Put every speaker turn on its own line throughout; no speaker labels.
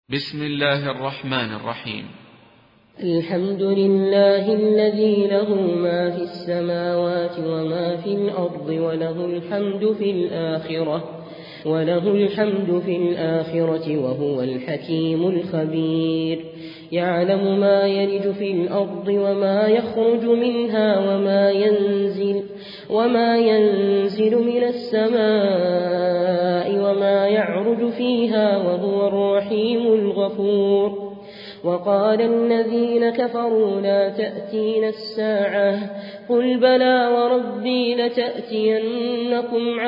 بسم الله الرحمن الرحيم.
الحمد لله الذي له ما في السماوات وما في الأرض وله الحمد في الآخرة وهو الحكيم الخبير. يعلم ما يلج في الأرض وما يخرج منها وما ينزل من السماء وما يعرج فيها وهو الرحيم الغفور. وقال الذين كفروا لا تأتينا الساعة قل بلى وربي لتأتينكم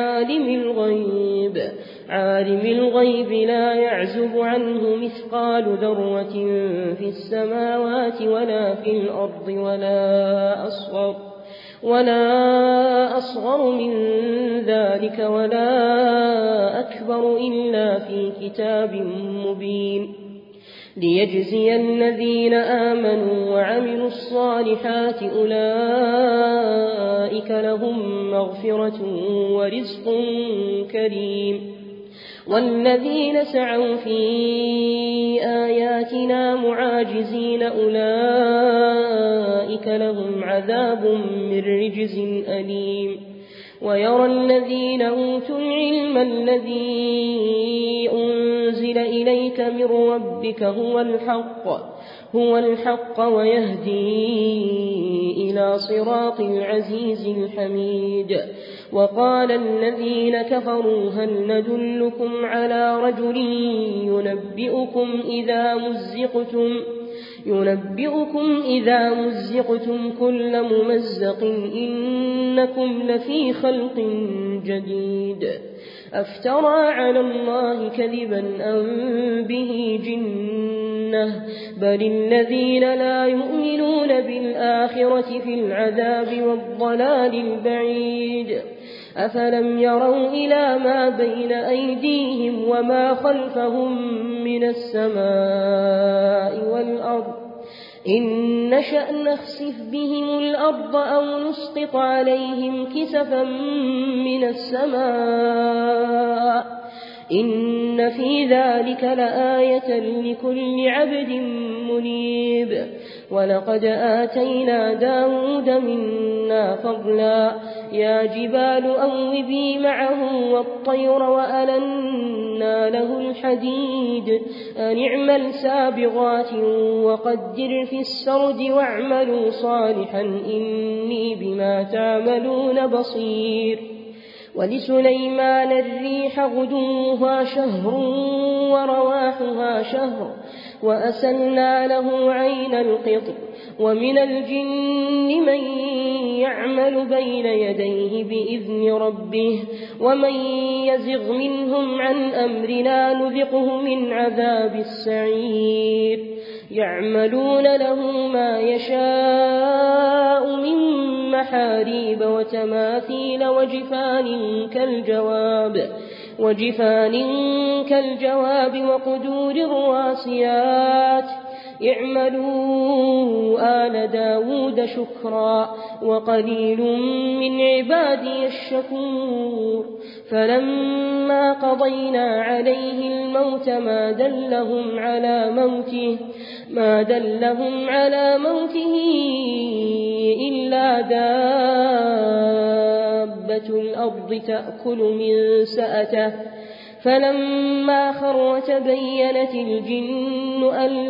عالم الغيب لا يعزب عنه مثقال ذرة في السماوات ولا في الأرض ولا أصغر من ذلك ولا أكبر إلا في كتاب مبين ليجزي الذين آمنوا وعملوا الصالحات أولئك لهم مغفرة ورزق كريم. والذين سعوا في آياتنا معاجزين أولئك لهم عذاب من رجز أليم. ويرى الذين أوتوا العلم الذي أنزل إليك من ربك هو الحق ويهدي إلى صراط العزيز الحميد. وقال الذين كفروا هل ندلكم على رجل ينبئكم إذا مزقتم كل ممزق إنكم لفي خلق جديد. أفترى على الله كذبا أم به جنة بل الذين لا يؤمنون بالآخرة في العذاب والضلال البعيد. أفلم يروا إلى ما بين أيديهم وما خلفهم من السماء والأرض إن نشأ نخسف بهم الأرض أو نسقط عليهم كسفا من السماء إن في ذلك لآية لكل عبد منيب. ولقد آتينا داود منا فضلا يا جبال أوبي معه والطير وألنا له الحديد أن اعمل سابغات وقدر في السرد واعملوا صالحا إني بما تعملون بصير. ولسليمان الريح غدوها شهر ورواحها شهر وأسلنا له عين القطر. ومن الجن من يعمل بين يديه بإذن ربه ومن يزغ منهم عن أمرنا نذقه من عذاب السعير. يعملون له ما يشاء من محاريب وتماثيل وجفان كالجواب وقدور الراسيات. اعملوا آل داود شكرا وقليل من عبادي الشكور. فلما قضينا عليه الموت ما دلهم على موته إلا دابة الأرض تأكل من سأته. فلما خر تبينت الجن أن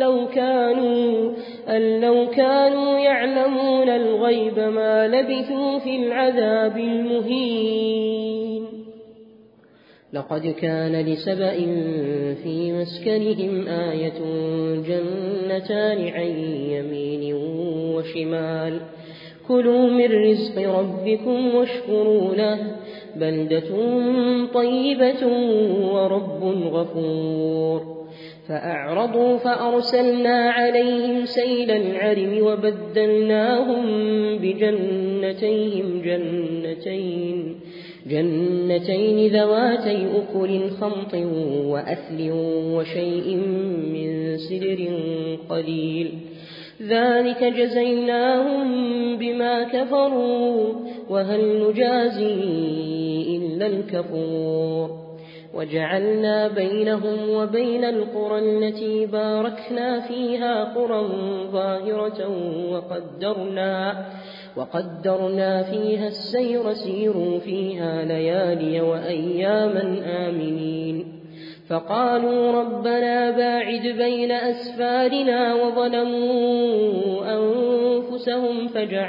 لو كانوا يعلمون الغيب ما لبثوا في العذاب المهين. لقد كان لسبأ في مسكنهم آية جنتان عن يمين وشمال كلوا من رزق ربكم واشكروا له بلدة طيبة ورب غفور. فأعرضوا فأرسلنا عليهم سيل العرم وبدلناهم بجنتين جنتين ذواتي أكل خمط وأثل وشيء من سدر قليل ذلك جزيناهم بما كفروا وهل نجازي إلا الكفور. وجعلنا بينهم وبين القرى التي باركنا فيها قرى ظاهرة وقدرنا فيها السير سيروا فيها ليالي وأياما آمنين فقالوا ربنا باعد بين أسفارنا وظلموا أنفسهم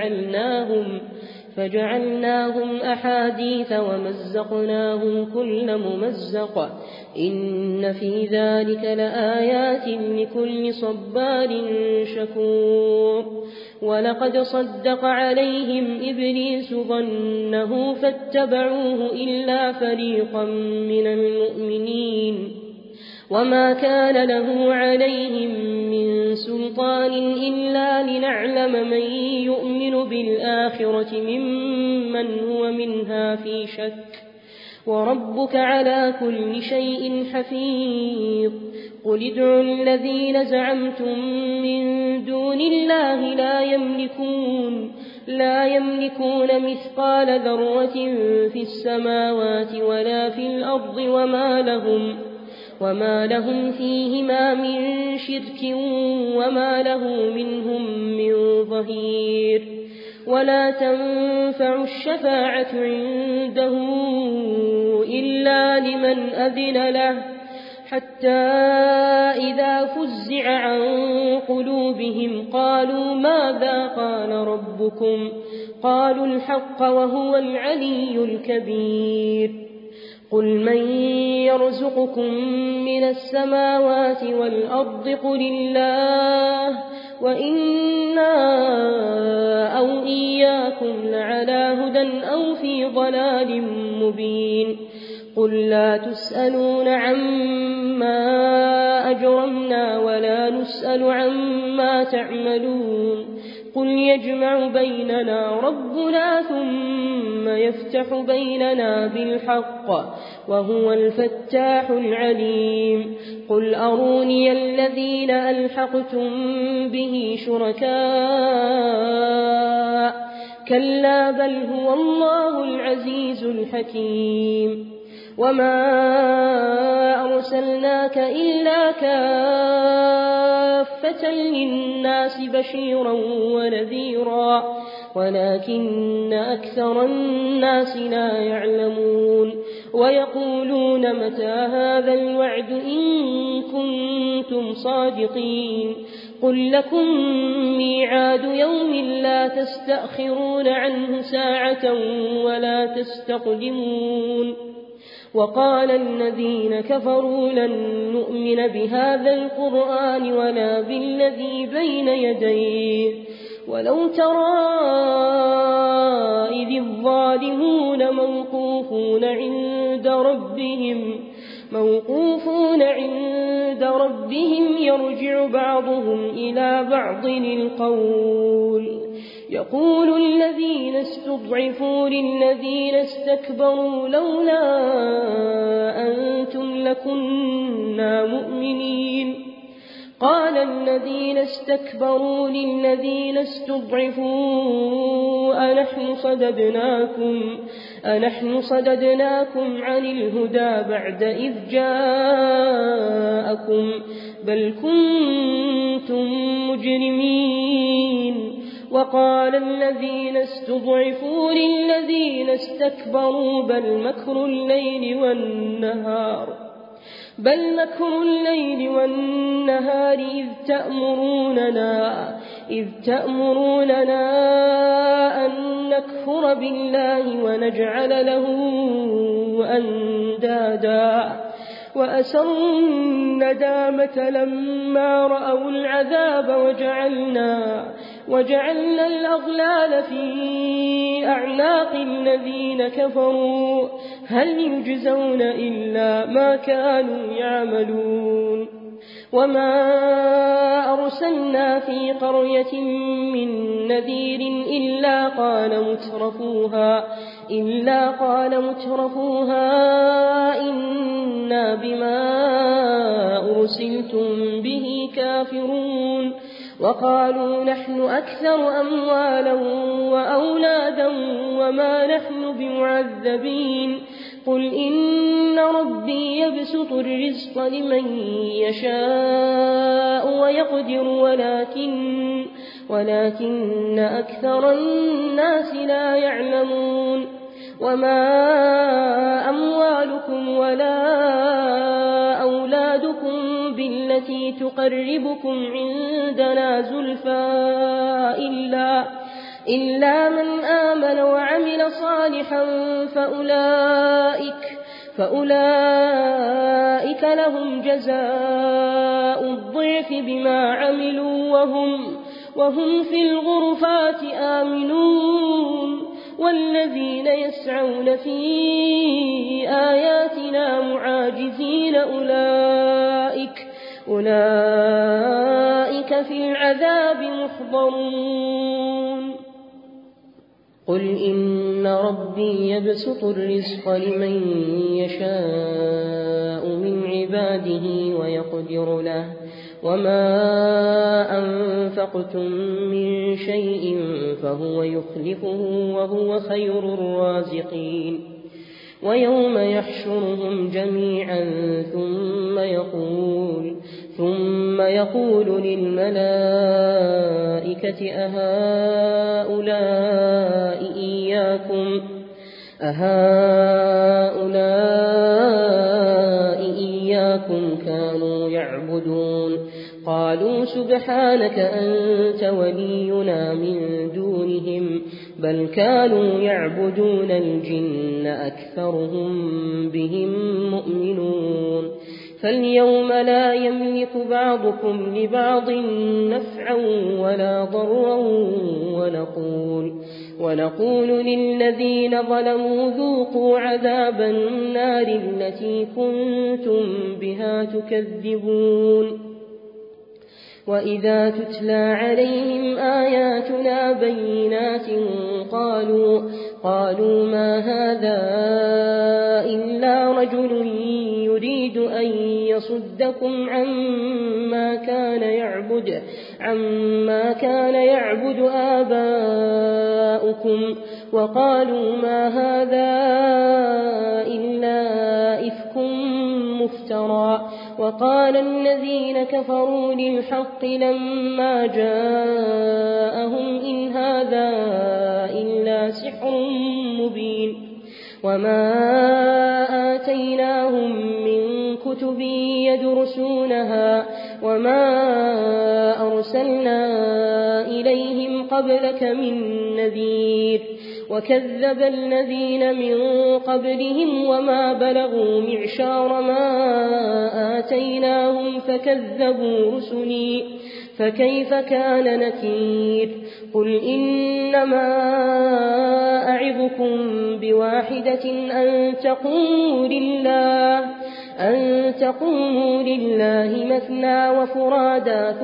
فجعلناهم أحاديث ومزقناهم كل ممزق إن في ذلك لآيات لكل صبار شكور ولقد صدق عليهم إبليس ظنه فاتبعوه إلا فريقا من المؤمنين وما كان له عليهم من سلطان إلا لنعلم من يؤمن بالآخرة ممن هو منها في شك وربك على كل شيء حفيظ قل ادعوا الذين زعمتم من دون الله لا يملكون مثقال ذرة في السماوات ولا في الأرض وما لهم فيهما من شرك وما له منهم من ظهير ولا تنفع الشفاعة عنده إلا لمن أذن له حتى إذا فزع عن قلوبهم قالوا ماذا قال ربكم قالوا الحق وهو العلي الكبير قل من يرزقكم من السماوات والأرض قل الله وإنا أو إياكم لعلى هدى أو في ضلال مبين قل لا تسألون عما أجرمنا ولا نسأل عما تعملون قل يجمع بيننا ربنا ثم يفتح بيننا بالحق وهو الفتاح العليم قل أروني الذين ألحقتم به شركاء كلا بل هو الله العزيز الحكيم وما أرسلناك إلا كافة للناس بشيرا ونذيرا ولكن أكثر الناس لا يعلمون ويقولون متى هذا الوعد إن كنتم صادقين قل لكم ميعاد يوم لا تستأخرون عنه ساعة ولا تستقدمون وقال الذين كفروا لن نؤمن بهذا القرآن ولا بالذي بين يديه ولو ترى إذ الظالمون موقوفون عند ربهم يرجع بعضهم إلى بعض القول يقول الذين استضعفوا للذين استكبروا لولا أنتم لكنا مؤمنين قال الذين استكبروا للذين استضعفوا أنحن صددناكم عن الهدى بعد إذ جاءكم بل كنتم مجرمين وقال الذين استضعفوا للذين استكبروا بل مكر الليل والنهار إذ تأمروننا أن نكفر بالله ونجعل له أندادا وأسروا الندامة لما رأوا العذاب وجعلنا الأغلال في أعناق الذين كفروا هل يجزون إلا ما كانوا يعملون وما أرسلنا في قرية من نذير إلا قال مترفوها إنا بما أرسلتم به كافرون وقالوا نحن أكثر أموالا وأولادا وما نحن بمعذبين قل إن ربي يبسط الرزق لمن يشاء ويقدر ولكن أكثر الناس لا يعلمون وما أموالكم ولا أولادكم بالتي تقربكم عندنا زلفى إلا من آمن وعمل صالحا فأولئك لهم جزاء الضعف بما عملوا وهم في الغرفات آمنون والذين يسعون في آياتنا معاجزين أولئك في العذاب محضرون قل إن ربي يبسط الرزق لمن يشاء من عباده ويقدر له وما أنفقتم من شيء فهو يخلفه وهو خير الرازقين ويوم يحشرهم جميعا ثم يقول للملائكة أهؤلاء إياكم كانوا يعبدون قالوا سبحانك أنت ولينا من دونهم بل كانوا يعبدون الجن أكثرهم بهم مؤمنون فاليوم لا يملك بعضكم لبعض نفعا ولا ضرا ونقول للذين ظلموا ذوقوا عذاب النار التي كنتم بها تكذبون وإذا تتلى عليهم آياتنا بينات قالوا ما هذا إلا رجل يريد أن يصدكم عما كان يعبد آباؤكم وقالوا ما هذا إلا إفك مفترى وقال الذين كفروا للحق لما جاءهم إن هذا إلا سحر مبين وما آتيناهم من كتب يدرسونها وما أرسلنا إليهم قبلك من نذير وكذب الذين من قبلهم وما بلغوا معشار ما آتيناهم فكذبوا رسلي فكيف كان نكير قل إنما أعظكم بواحدة أن تقوموا لله مثنى وفرادا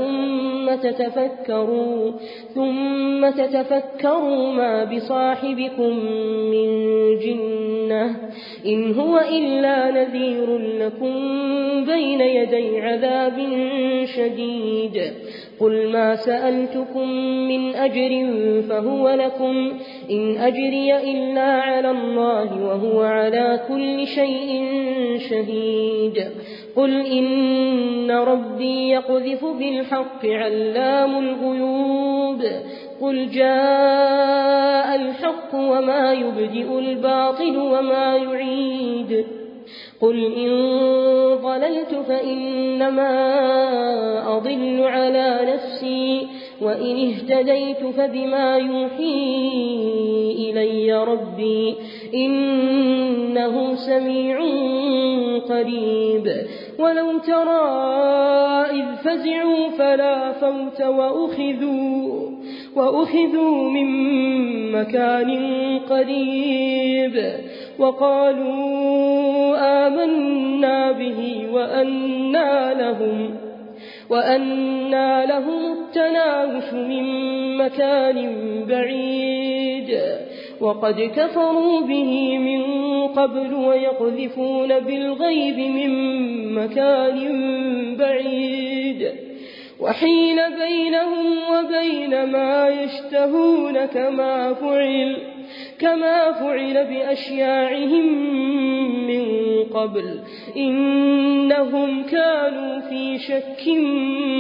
ثم تتفكروا ما بصاحبكم من جنة إن هو إلا نذير لكم بين يدي عذاب شديد قل ما سألتكم من أجر فهو لكم إن أجري إلا على الله وهو على كل شيء شهيد قل إن ربي يقذف بالحق علام الغيوب قل جاء الحق وما يبدئ الباطل وما يعيد قل إن ضللت فإنما أضل على نفسي وإن اهتديت فبما يوحي إلي ربي إنه سميع قريب ولو ترى إذ فزعوا فلا فوت وأخذوا من مكان قريب وقالوا آمنا به وأنى لهم التناوش من مكان بعيد وقد كفروا به من قبل ويقذفون بالغيب من مكان بعيد وحيل بينهم وبين ما يشتهون كما فعل بأشياعهم من قبل إنهم كانوا في شك